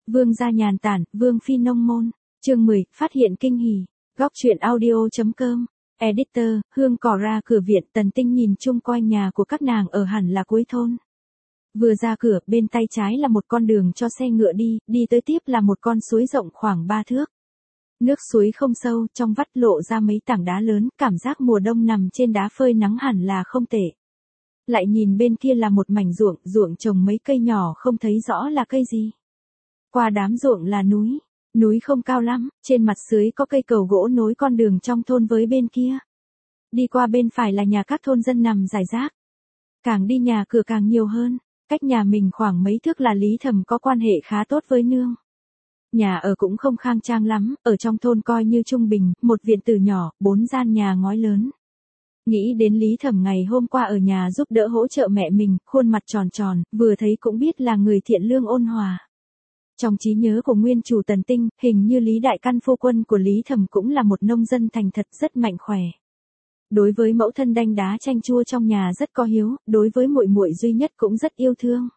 Vương gia nhàn tản, Vương phi nông môn. Chương 10, phát hiện kinh hỉ. Góc truyện audio.com. Editor, Hương cỏ ra cửa viện. Tần Tinh nhìn chung quanh nhà của các nàng ở hẳn là cuối thôn. Vừa ra cửa, bên tay trái là một con đường cho xe ngựa đi tới tiếp là một con suối rộng khoảng 3 thước. Nước suối không sâu, trong vắt lộ ra mấy tảng đá lớn, cảm giác mùa đông nằm trên đá phơi nắng hẳn là không tệ. Lại nhìn bên kia là một mảnh ruộng trồng mấy cây nhỏ không thấy rõ là cây gì. Qua đám ruộng là núi không cao lắm, trên mặt dưới có cây cầu gỗ nối con đường trong thôn với bên kia. Đi qua bên phải là nhà các thôn dân nằm rải rác. Càng đi nhà cửa càng nhiều hơn, cách nhà mình khoảng mấy thước là Lý Thầm có quan hệ khá tốt với nương. Nhà ở cũng không khang trang lắm, ở trong thôn coi như trung bình, một viện tử nhỏ, 4 gian nhà ngói lớn. Nghĩ đến Lý Thẩm ngày hôm qua ở nhà giúp đỡ hỗ trợ mẹ mình, khuôn mặt tròn, vừa thấy cũng biết là người thiện lương ôn hòa. Trong trí nhớ của nguyên chủ Tần Tinh, hình như Lý Đại Căn phu quân của Lý Thẩm cũng là một nông dân thành thật rất mạnh khỏe. Đối với mẫu thân đanh đá chanh chua trong nhà rất có hiếu, đối với muội muội duy nhất cũng rất yêu thương.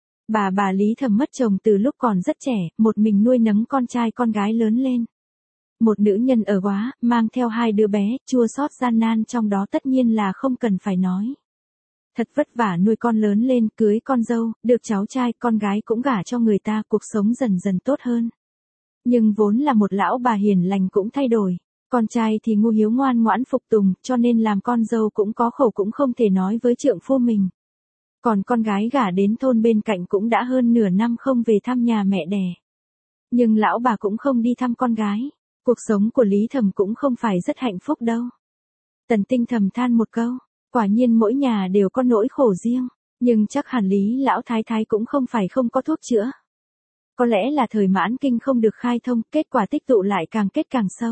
Bà Lý Thẩm mất chồng từ lúc còn rất trẻ, một mình nuôi nấng con trai con gái lớn lên. Một nữ nhân ở Góa, mang theo 2 đứa bé, chua xót gian nan trong đó tất nhiên là không cần phải nói. Thật vất vả nuôi con lớn lên, cưới con dâu, được cháu trai, con gái cũng gả cho người ta, cuộc sống dần dần tốt hơn. Nhưng vốn là một lão bà hiền lành cũng thay đổi. Con trai thì ngu hiếu ngoan ngoãn phục tùng, cho nên làm con dâu cũng có khẩu cũng không thể nói với trượng phu mình. Còn con gái gả đến thôn bên cạnh cũng đã hơn nửa năm không về thăm nhà mẹ đẻ. Nhưng lão bà cũng không đi thăm con gái. Cuộc sống của Lý Thẩm cũng không phải rất hạnh phúc đâu. Tần Tinh thầm than một câu, quả nhiên mỗi nhà đều có nỗi khổ riêng, nhưng chắc hẳn Lý lão thái thái cũng không phải không có thuốc chữa. Có lẽ là thời mãn kinh không được khai thông, kết quả tích tụ lại càng kết càng sâu.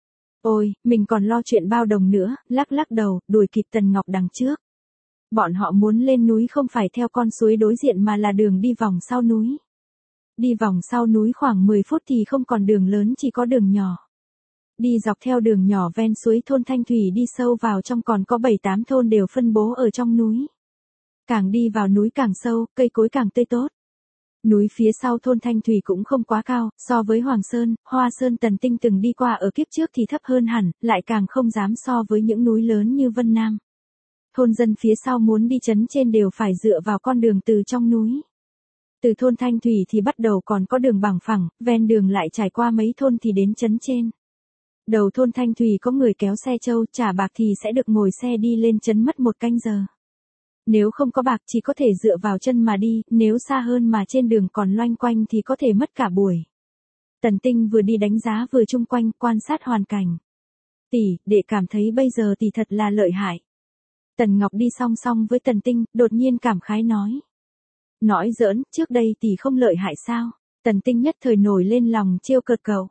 Ôi, mình còn lo chuyện bao đồng nữa, lắc đầu, đuổi kịp Tần Ngọc đằng trước. Bọn họ muốn lên núi không phải theo con suối đối diện mà là đường đi vòng sau núi. Đi vòng sau núi khoảng 10 phút thì không còn đường lớn, chỉ có đường nhỏ. Đi dọc theo đường nhỏ ven suối thôn Thanh Thủy đi sâu vào trong còn có 7-8 thôn đều phân bố ở trong núi. Càng đi vào núi càng sâu, cây cối càng tươi tốt. Núi phía sau thôn Thanh Thủy cũng không quá cao, so với Hoàng Sơn, Hoa Sơn Tần Tinh từng đi qua ở kiếp trước thì thấp hơn hẳn, lại càng không dám so với những núi lớn như Vân Nam. Thôn dân phía sau muốn đi trấn trên đều phải dựa vào con đường từ trong núi. Từ thôn Thanh Thủy thì bắt đầu còn có đường bằng phẳng, ven đường lại trải qua mấy thôn thì đến trấn trên. Đầu thôn Thanh Thủy có người kéo xe trâu, trả bạc thì sẽ được ngồi xe đi lên trấn mất 1 canh giờ. Nếu không có bạc chỉ có thể dựa vào chân mà đi, nếu xa hơn mà trên đường còn loanh quanh thì có thể mất cả buổi. Tần Tinh vừa đi đánh giá vừa chung quanh quan sát hoàn cảnh. Tỷ, đệ cảm thấy bây giờ tỷ thật là lợi hại. Tần Ngọc đi song song với Tần Tinh, đột nhiên cảm khái nói. Nói giỡn, trước đây tỷ không lợi hại sao? Tần Tinh nhất thời nổi lên lòng trêu cợt cậu.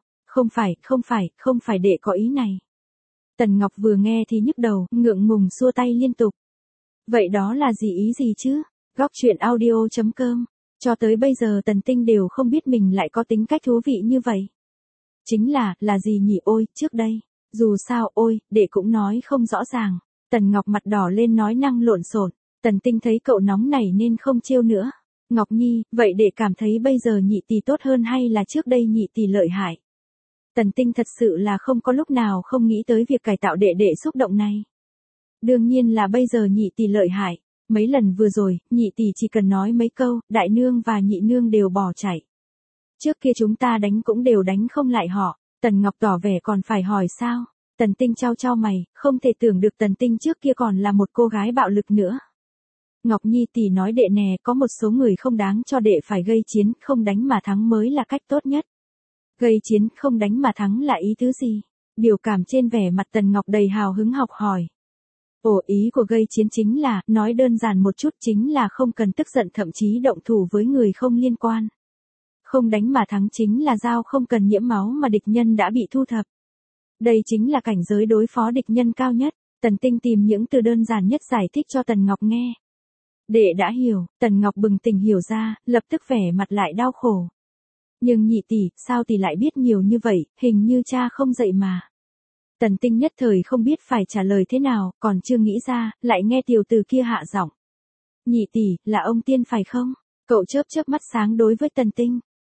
Không phải đệ có ý này. Tần Ngọc vừa nghe thì nhức đầu, ngượng ngùng xua tay liên tục. Vậy đó là gì ý gì chứ? Góc truyện audio.com. Cho tới bây giờ Tần Tinh đều không biết mình lại có tính cách thú vị như vậy. Chính là gì nhỉ ôi, trước đây. Dù sao ôi, đệ cũng nói không rõ ràng. Tần Ngọc mặt đỏ lên nói năng lộn xộn. Tần Tinh thấy cậu nóng nảy nên không trêu nữa. Ngọc Nhi, vậy đệ cảm thấy bây giờ nhị tỷ tốt hơn hay là trước đây nhị tỷ lợi hại? Tần Tinh thật sự là không có lúc nào không nghĩ tới việc cải tạo đệ xúc động này. Đương nhiên là bây giờ nhị tỷ lợi hại. Mấy lần vừa rồi, nhị tỷ chỉ cần nói mấy câu, đại nương và nhị nương đều bỏ chạy. Trước kia chúng ta đánh cũng đều đánh không lại họ. Tần Ngọc tỏ vẻ còn phải hỏi sao? Tần Tinh chau mày, không thể tưởng được Tần Tinh trước kia còn là một cô gái bạo lực nữa. Ngọc Nhi tỷ nói đệ nè, có một số người không đáng cho đệ phải gây chiến, không đánh mà thắng mới là cách tốt nhất. Gây chiến không đánh mà thắng là ý tứ gì? Biểu cảm trên vẻ mặt Tần Ngọc đầy hào hứng học hỏi. Ý của gây chiến chính là, nói đơn giản một chút chính là không cần tức giận thậm chí động thủ với người không liên quan. Không đánh mà thắng chính là dao không cần nhiễm máu mà địch nhân đã bị thu thập. Đây chính là cảnh giới đối phó địch nhân cao nhất. Tần Tinh tìm những từ đơn giản nhất giải thích cho Tần Ngọc nghe. Đệ đã hiểu, Tần Ngọc bừng tỉnh hiểu ra, lập tức vẻ mặt lại đau khổ. Nhưng nhị tỷ, sao tỷ lại biết nhiều như vậy, hình như cha không dạy mà. Tần Tinh nhất thời không biết phải trả lời thế nào, còn chưa nghĩ ra, lại nghe tiểu từ kia hạ giọng. Nhị tỷ, là ông Tiên phải không? Cậu chớp mắt sáng đối với Tần Tinh.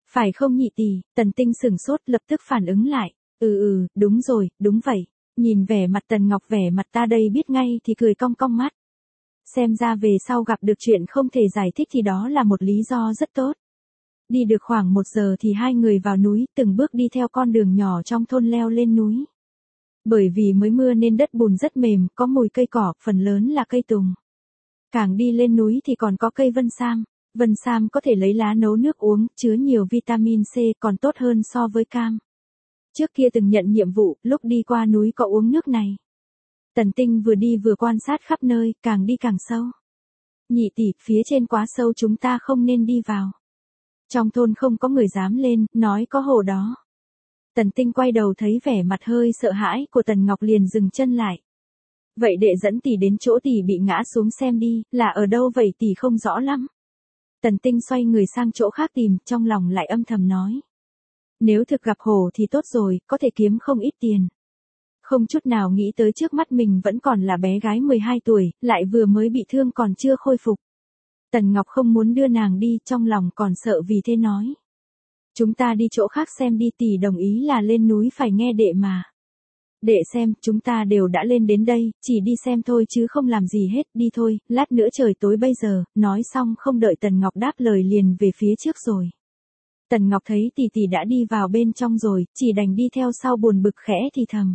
Phải không nhị tỷ? Tần Tinh sửng sốt lập tức phản ứng lại. Đúng rồi, đúng vậy. Nhìn vẻ mặt Tần Ngọc vẻ mặt ta đây biết ngay thì cười cong cong mắt. Xem ra về sau gặp được chuyện không thể giải thích thì đó là một lý do rất tốt. Đi được khoảng 1 giờ thì hai người vào núi, từng bước đi theo con đường nhỏ trong thôn leo lên núi. Bởi vì mới mưa nên đất bùn rất mềm, có mùi cây cỏ, phần lớn là cây tùng. Càng đi lên núi thì còn có cây vân sam. Vân sam có thể lấy lá nấu nước uống, chứa nhiều vitamin C, còn tốt hơn so với cam. Trước kia từng nhận nhiệm vụ, lúc đi qua núi có uống nước này. Tần Tinh vừa đi vừa quan sát khắp nơi, càng đi càng sâu. Nhị tỷ, phía trên quá sâu chúng ta không nên đi vào. Trong thôn không có người dám lên, nói có hồ đó. Tần Tinh quay đầu thấy vẻ mặt hơi sợ hãi của Tần Ngọc liền dừng chân lại. Vậy đệ dẫn tỷ đến chỗ tỷ bị ngã xuống xem đi, là ở đâu vậy tỷ không rõ lắm. Tần Tinh xoay người sang chỗ khác tìm, trong lòng lại âm thầm nói. Nếu thực gặp hồ thì tốt rồi, có thể kiếm không ít tiền. Không chút nào nghĩ tới trước mắt mình vẫn còn là bé gái 12 tuổi, lại vừa mới bị thương còn chưa khôi phục. Tần Ngọc không muốn đưa nàng đi, trong lòng còn sợ vì thế nói. Chúng ta đi chỗ khác xem đi, tỷ đồng ý là lên núi phải nghe đệ mà. Đệ xem, chúng ta đều đã lên đến đây, chỉ đi xem thôi chứ không làm gì hết, đi thôi, lát nữa trời tối bây giờ. Nói xong không đợi Tần Ngọc đáp lời liền về phía trước rồi. Tần Ngọc thấy tỷ tỷ đã đi vào bên trong rồi, chỉ đành đi theo sau buồn bực khẽ thì thầm.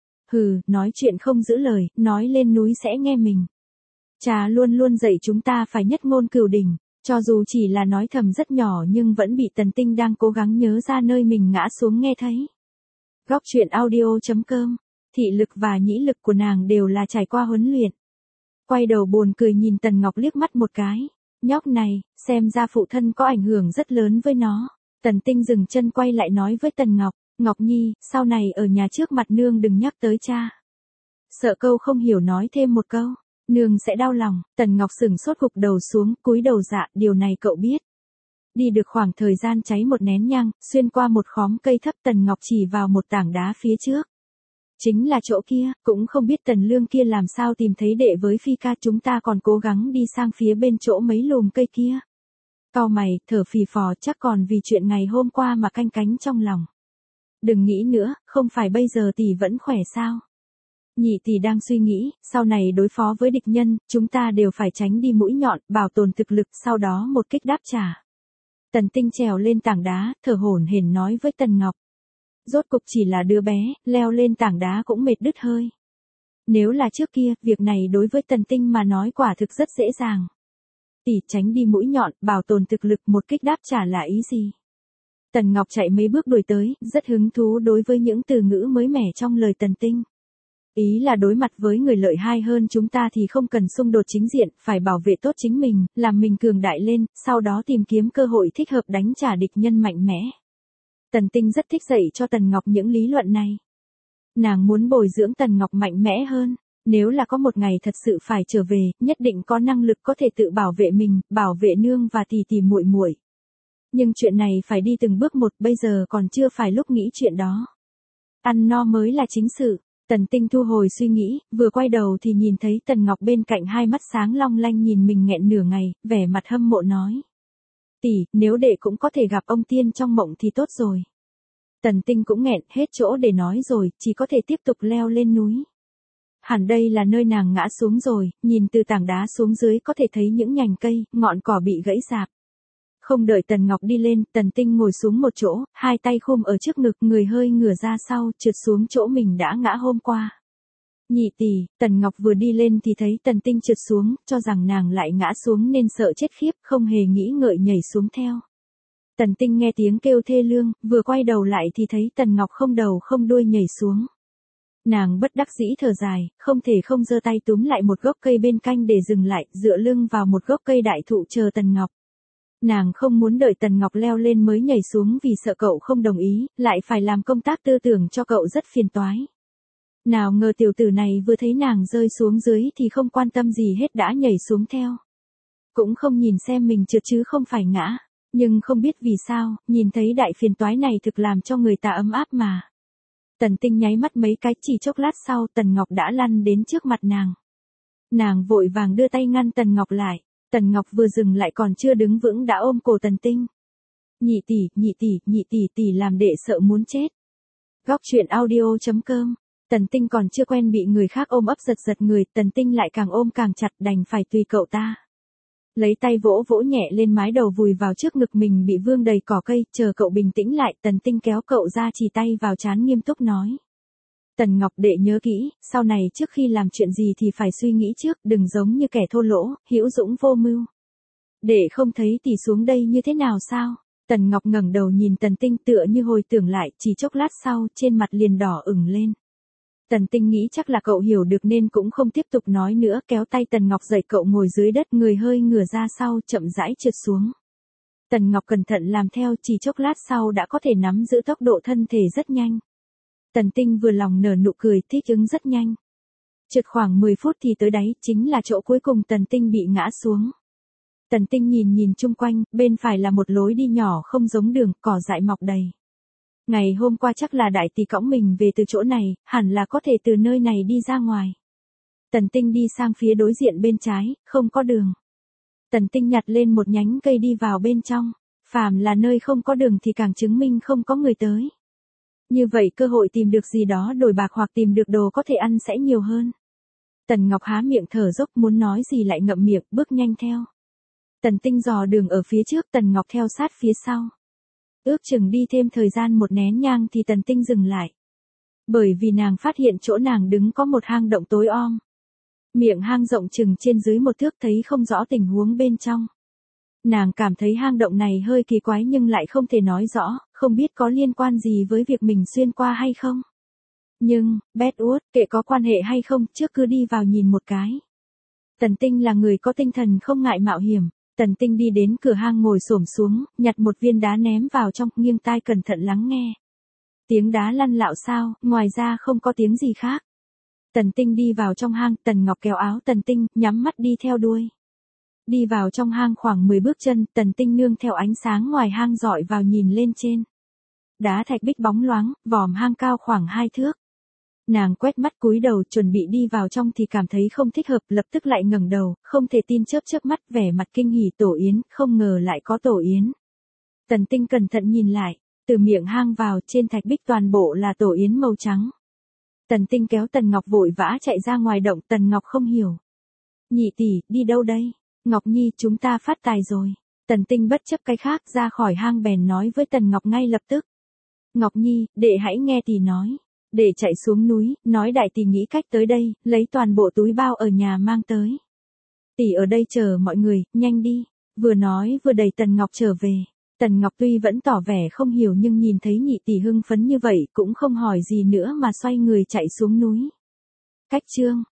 Nói chuyện không giữ lời, nói lên núi sẽ nghe mình. Cha luôn luôn dạy chúng ta phải nhất ngôn cửu đỉnh, cho dù chỉ là nói thầm rất nhỏ nhưng vẫn bị Tần Tinh đang cố gắng nhớ ra nơi mình ngã xuống nghe thấy. Góc truyện audio.com, thị lực và nhĩ lực của nàng đều là trải qua huấn luyện. Quay đầu buồn cười nhìn Tần Ngọc liếc mắt một cái. Nhóc này, xem ra phụ thân có ảnh hưởng rất lớn với nó. Tần Tinh dừng chân quay lại nói với Tần Ngọc. Ngọc Nhi, sau này ở nhà trước mặt nương đừng nhắc tới cha. Sợ câu không hiểu nói thêm một câu. Nương sẽ đau lòng. Tần Ngọc sửng sốt gục đầu xuống, cúi đầu dạ, điều này cậu biết. Đi được khoảng thời gian cháy một nén nhang, xuyên qua một khóm cây thấp Tần Ngọc chỉ vào một tảng đá phía trước. Chính là chỗ kia, cũng không biết Tần Lương kia làm sao tìm thấy đệ với Phi ca, chúng ta còn cố gắng đi sang phía bên chỗ mấy lùm cây kia. Cau mày, thở phì phò, chắc còn vì chuyện ngày hôm qua mà canh cánh trong lòng. Đừng nghĩ nữa, không phải bây giờ tỷ vẫn khỏe sao? Nhị tỷ đang suy nghĩ, sau này đối phó với địch nhân, chúng ta đều phải tránh đi mũi nhọn, bảo tồn thực lực, sau đó một kích đáp trả. Tần Tinh trèo lên tảng đá, thở hổn hển nói với Tần Ngọc. Rốt cục chỉ là đứa bé, leo lên tảng đá cũng mệt đứt hơi. Nếu là trước kia, việc này đối với Tần Tinh mà nói quả thực rất dễ dàng. Tỷ tránh đi mũi nhọn, bảo tồn thực lực, một kích đáp trả là ý gì? Tần Ngọc chạy mấy bước đuổi tới, rất hứng thú đối với những từ ngữ mới mẻ trong lời Tần Tinh. Ý là đối mặt với người lợi hại hơn chúng ta thì không cần xung đột chính diện, phải bảo vệ tốt chính mình, làm mình cường đại lên, sau đó tìm kiếm cơ hội thích hợp đánh trả địch nhân mạnh mẽ. Tần Tinh rất thích dạy cho Tần Ngọc những lý luận này. Nàng muốn bồi dưỡng Tần Ngọc mạnh mẽ hơn, nếu là có một ngày thật sự phải trở về, nhất định có năng lực có thể tự bảo vệ mình, bảo vệ nương và tỷ muội muội. Nhưng chuyện này phải đi từng bước một, bây giờ còn chưa phải lúc nghĩ chuyện đó. Ăn no mới là chính sự. Tần Tinh thu hồi suy nghĩ, vừa quay đầu thì nhìn thấy Tần Ngọc bên cạnh hai mắt sáng long lanh nhìn mình nghẹn nửa ngày, vẻ mặt hâm mộ nói. Tỷ, nếu đệ cũng có thể gặp ông tiên trong mộng thì tốt rồi. Tần Tinh cũng nghẹn hết chỗ để nói rồi, chỉ có thể tiếp tục leo lên núi. Hẳn đây là nơi nàng ngã xuống rồi, nhìn từ tảng đá xuống dưới có thể thấy những nhành cây, ngọn cỏ bị gãy rạp. Không đợi Tần Ngọc đi lên, Tần Tinh ngồi xuống một chỗ, hai tay khum ở trước ngực, người hơi ngửa ra sau, trượt xuống chỗ mình đã ngã hôm qua. Nhị tỷ, Tần Ngọc vừa đi lên thì thấy Tần Tinh trượt xuống, cho rằng nàng lại ngã xuống nên sợ chết khiếp, không hề nghĩ ngợi nhảy xuống theo. Tần Tinh nghe tiếng kêu thê lương, vừa quay đầu lại thì thấy Tần Ngọc không đầu không đuôi nhảy xuống. Nàng bất đắc dĩ thở dài, không thể không giơ tay túm lại một gốc cây bên cạnh để dừng lại, dựa lưng vào một gốc cây đại thụ chờ Tần Ngọc. Nàng không muốn đợi Tần Ngọc leo lên mới nhảy xuống vì sợ cậu không đồng ý, lại phải làm công tác tư tưởng cho cậu rất phiền toái. Nào ngờ tiểu tử này vừa thấy nàng rơi xuống dưới thì không quan tâm gì hết đã nhảy xuống theo. Cũng không nhìn xem mình trượt chứ không phải ngã, nhưng không biết vì sao, nhìn thấy đại phiền toái này thực làm cho người ta ấm áp mà. Tần Tinh nháy mắt mấy cái, chỉ chốc lát sau Tần Ngọc đã lăn đến trước mặt nàng. Nàng vội vàng đưa tay ngăn Tần Ngọc lại. Tần Ngọc vừa dừng lại còn chưa đứng vững đã ôm cổ Tần Tinh. Nhị tỷ tỷ làm đệ sợ muốn chết. Góc truyện audio.com. Tần Tinh còn chưa quen bị người khác ôm ấp giật người, Tần Tinh lại càng ôm càng chặt, đành phải tùy cậu ta. Lấy tay vỗ vỗ nhẹ lên mái đầu vùi vào trước ngực mình bị vương đầy cỏ cây, chờ cậu bình tĩnh lại, Tần Tinh kéo cậu ra chì tay vào trán nghiêm túc nói. Tần Ngọc đệ nhớ kỹ, sau này trước khi làm chuyện gì thì phải suy nghĩ trước, đừng giống như kẻ thô lỗ, hữu dũng vô mưu. Đệ không thấy tỷ xuống đây như thế nào sao? Tần Ngọc ngẩng đầu nhìn Tần Tinh tựa như hồi tưởng lại, chỉ chốc lát sau, trên mặt liền đỏ ửng lên. Tần Tinh nghĩ chắc là cậu hiểu được nên cũng không tiếp tục nói nữa, kéo tay Tần Ngọc dậy cậu ngồi dưới đất, người hơi ngửa ra sau, chậm rãi trượt xuống. Tần Ngọc cẩn thận làm theo, chỉ chốc lát sau đã có thể nắm giữ tốc độ thân thể rất nhanh. Tần Tinh vừa lòng nở nụ cười, thích ứng rất nhanh. Trượt khoảng 10 phút thì tới đáy, chính là chỗ cuối cùng Tần Tinh bị ngã xuống. Tần Tinh nhìn chung quanh, bên phải là một lối đi nhỏ không giống đường, cỏ dại mọc đầy. Ngày hôm qua chắc là đại tỷ cõng mình về từ chỗ này, hẳn là có thể từ nơi này đi ra ngoài. Tần Tinh đi sang phía đối diện bên trái, không có đường. Tần Tinh nhặt lên một nhánh cây đi vào bên trong. Phàm là nơi không có đường thì càng chứng minh không có người tới. Như vậy cơ hội tìm được gì đó đổi bạc hoặc tìm được đồ có thể ăn sẽ nhiều hơn. Tần Ngọc há miệng thở dốc, muốn nói gì lại ngậm miệng, bước nhanh theo. Tần Tinh dò đường ở phía trước, Tần Ngọc theo sát phía sau. Ước chừng đi thêm thời gian một nén nhang thì Tần Tinh dừng lại. Bởi vì nàng phát hiện chỗ nàng đứng có một hang động tối om. Miệng hang rộng chừng trên dưới một thước, thấy không rõ tình huống bên trong. Nàng cảm thấy hang động này hơi kỳ quái nhưng lại không thể nói rõ, không biết có liên quan gì với việc mình xuyên qua hay không. Nhưng, Bedwood, kệ có quan hệ hay không, trước cứ đi vào nhìn một cái. Tần Tinh là người có tinh thần không ngại mạo hiểm. Tần Tinh đi đến cửa hang ngồi xổm xuống, nhặt một viên đá ném vào trong, nghiêng tai cẩn thận lắng nghe. Tiếng đá lăn lạo sao, ngoài ra không có tiếng gì khác. Tần Tinh đi vào trong hang, Tần Ngọc kéo áo Tần Tinh, nhắm mắt đi theo đuôi. Đi vào trong hang khoảng 10 bước chân, Tần Tinh nương theo ánh sáng ngoài hang dọi vào nhìn lên trên. Đá thạch bích bóng loáng, vòm hang cao khoảng 2 thước. Nàng quét mắt cúi đầu chuẩn bị đi vào trong thì cảm thấy không thích hợp, lập tức lại ngẩng đầu, không thể tin chớp mắt, vẻ mặt kinh hỉ, Tổ yến, không ngờ lại có tổ yến. Tần Tinh cẩn thận nhìn lại, từ miệng hang vào, trên thạch bích toàn bộ là tổ yến màu trắng. Tần Tinh kéo Tần Ngọc vội vã chạy ra ngoài động, Tần Ngọc không hiểu. Nhị tỷ, đi đâu đây? Ngọc Nhi, chúng ta phát tài rồi. Tần Tinh bất chấp cái khác ra khỏi hang bèn nói với Tần Ngọc ngay lập tức. Ngọc Nhi, đệ hãy nghe tỷ nói. Để chạy xuống núi, nói đại tỷ nghĩ cách tới đây, lấy toàn bộ túi bao ở nhà mang tới. Tỷ ở đây chờ mọi người, nhanh đi. Vừa nói vừa đẩy Tần Ngọc trở về. Tần Ngọc tuy vẫn tỏ vẻ không hiểu nhưng nhìn thấy nhị tỷ hưng phấn như vậy cũng không hỏi gì nữa mà xoay người chạy xuống núi. Cách chương